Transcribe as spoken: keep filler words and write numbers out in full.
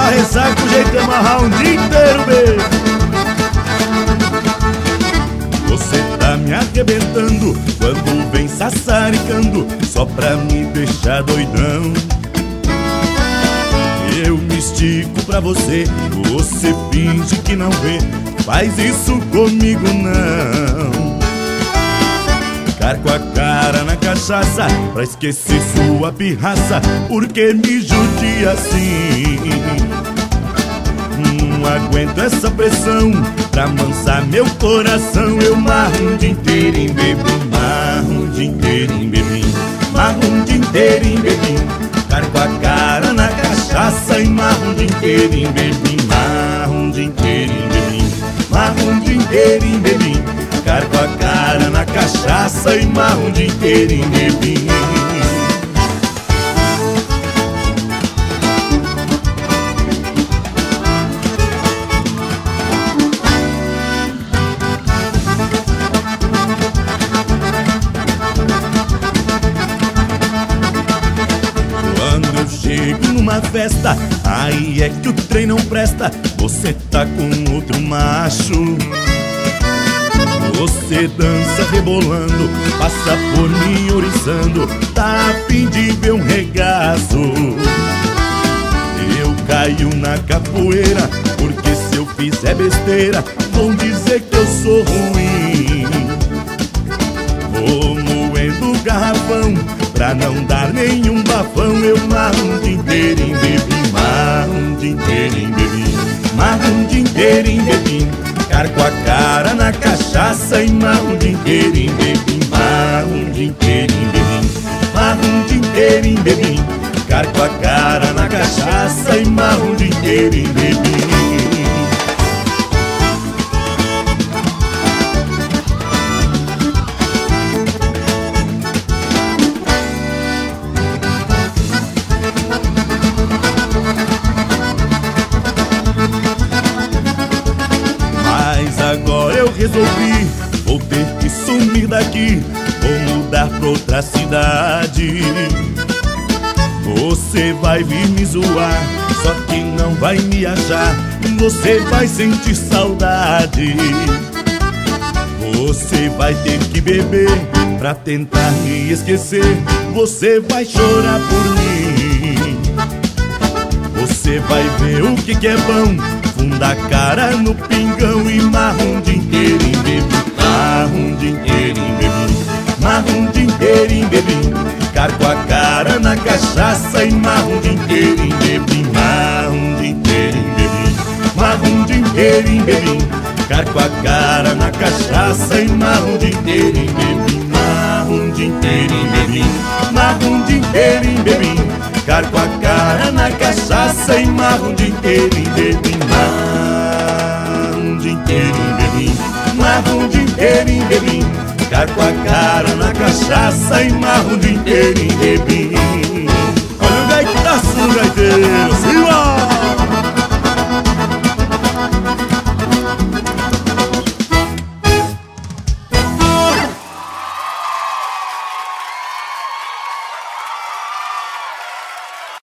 pra ressaca, o jeito de amarrar um dia inteiro, beijo. Você tá me arrebentando quando vem sassaricando, só pra me deixar doidão. Eu me estico pra você, você finge que não vê, faz isso comigo não. Carco a cara na cachaça pra esquecer sua pirraça, porque me judia assim. Não aguento essa pressão, pra amansar meu coração eu marro um dia inteirinho, bebê. Marro um dia inteirinho, bebê. Marro um dia inteirinho, bebê. Carco a cara na cachaça e marro um dia inteirinho, bebê. Marro um dia inteirinho, bebê. Marro um dia inteirinho, bebê. Carco a cara na cachaça e marro um dia inteirinho, bebê. Chego numa festa, aí é que o trem não presta, você tá com outro macho. Você dança rebolando, passa por mim oriçando, tá a fim de ver um regaço. Eu caio na capoeira, porque se eu fizer besteira vão dizer que eu sou ruim. Vou moendo o garrafão pra não dar nenhum bafão, eu marro um dia inteirinho, bebê. Marro um dia inteirinho, bebê. Marro um dia inteirinho, bebê. Carco a cara na cachaça e marro um dia inteirinho, bebê. Marro um dia inteirinho, bebê. Marro um dia inteirinho, bebê. Carco a cara na cachaça e marro um dia inteirinho, bebê. Agora eu resolvi, vou ter que sumir daqui, vou mudar pra outra cidade. Você vai vir me zoar, só que não vai me achar, você vai sentir saudade. Você vai ter que beber pra tentar me esquecer, você vai chorar por mim. Você vai ver o que que é bom, funda a cara no pingão e marro um dia inteirinho, bebê. Marro um dia inteirinho, bebê. Marro um dia inteirinho, bebê. Carco a cara na cachaça e marro um dia inteirinho, bebê. Marro um dia inteirinho, bebê. Marro um dia inteirinho, bebê. Carco a cara na cachaça e marro um dia inteirinho, bebê. Marro um dia inteirinho, bebê. Marro um dia inteirinho, bebê. Carco a cara na cachaça e marro um dia inteirinho, bebê. Marro um dia inteirinho, bebê. Marro um dia inteirinho, bebê. Carco a cara na cachaça e marro um dia inteirinho, bebê.